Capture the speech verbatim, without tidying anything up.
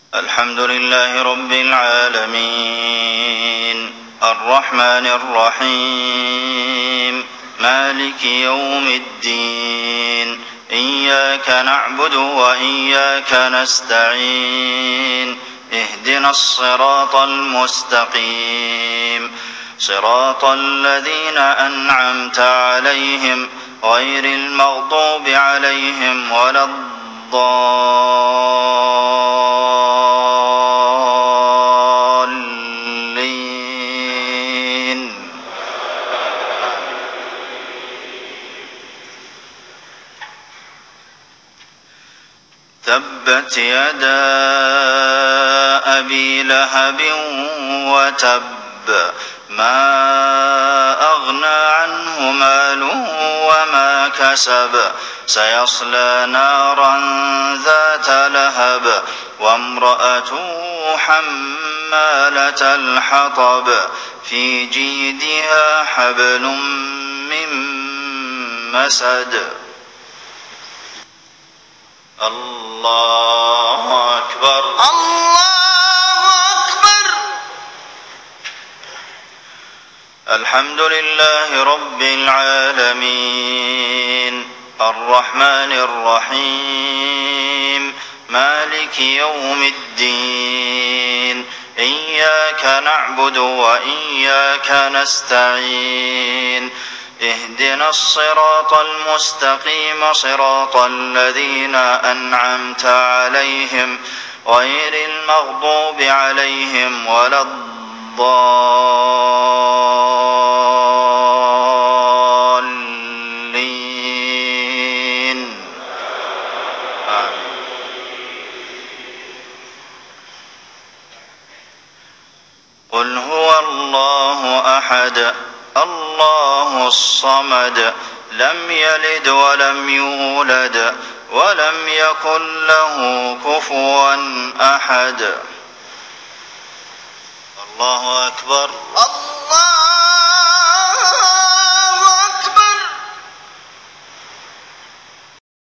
الحمد لله رب العالمين الرحمن الرحيم مالك يوم الدين إياك نعبد وإياك نستعين اهدنا الصراط المستقيم صراط الذين أنعمت عليهم غير المغضوب عليهم ولا الضالين. تبت يدا أبي لهب وتب ما أغنى عنه ماله وما كسب سيصلى نارا ذات لهب وامرأته حمالة الحطب في جيدها حبل من مسد. الله أكبر. الله أكبر. الحمد لله رب العالمين الرحمن الرحيم مالك يوم الدين إياك نعبد وإياك نستعين اهدنا الصراط المستقيم صراط الذين أنعمت عليهم غير المغضوب عليهم ولا الضالين. آمين. قل هو الله أحد الله الصمد لم يلد ولم يولد ولم يكن له كفوا أحد. الله أكبر.